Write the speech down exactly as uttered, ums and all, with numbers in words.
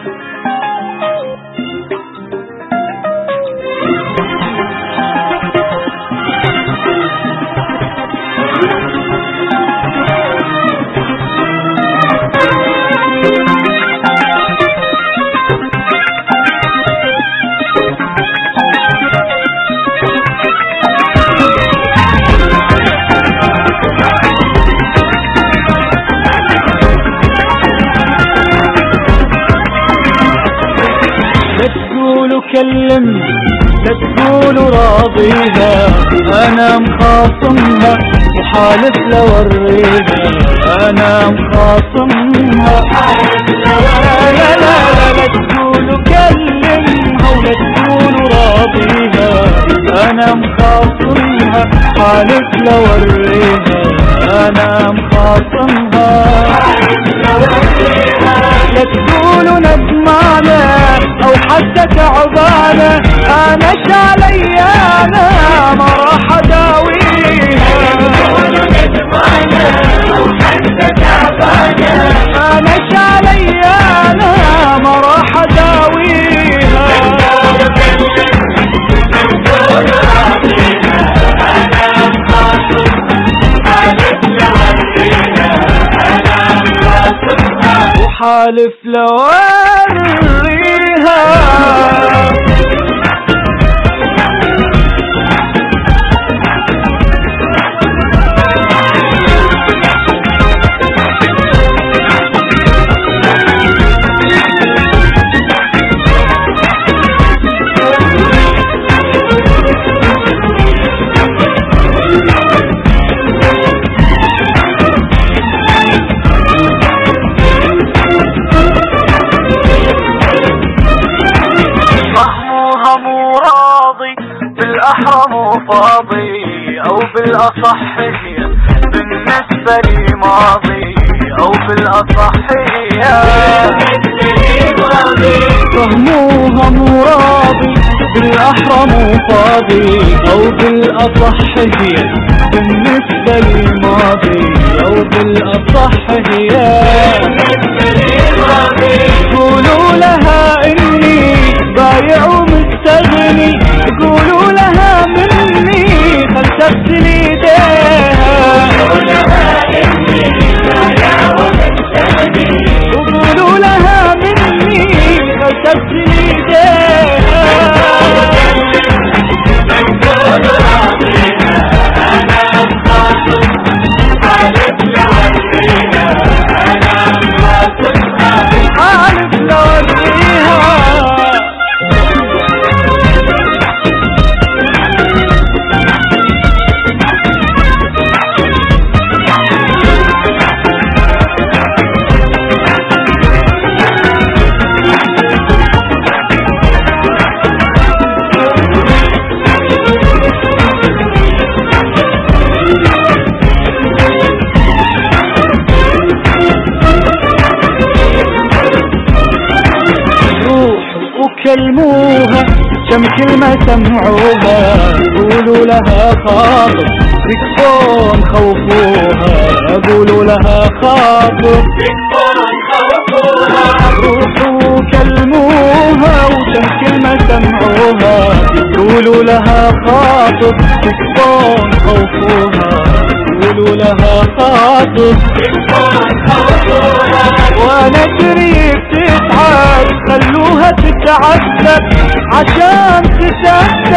كلم لا تقول راضيها، انا مخاصمها وحالف لوريها، انا مخاصمها. لا لا لا لا تقول كلمها ولا تقول راضيها، انا مخاصمها حالف لوريها، انا مخاصمها. لا تقولوا ندمانة او حتى تعبانة، انا شالي انا ما راح اداويها. انا شالي انا ما راح اداويها. وحالف لوريها. مو راضي بالأحرى مو فاضي، أو بالأصح هي بالنسبة لي ماضي، أو بالأصح هي فهموها مو راضي بالأحرى مو فاضي، أو بالأصح هي بالنسبة لي ماضي، أو بالأصح هي. قولوا لها إني بايع ومستغني، قولوا لها مني خلصت لي ايديها، وقولوا لها مني خلصت لي ايديها. حالف لوريها. كلموها كم كلمة سمعوها، قولوا لها خاطر تكفون خوفوها، قولوا لها خاطر تكفون خوفوها. روحوا كلموها وكم كلمة سمعوها، قولوا لها خاطر تكفون خوفوها، قولوا لها خاطر تكفون خوفوها. وانا قريب تتعب خلوها تتعذب عشان تسافر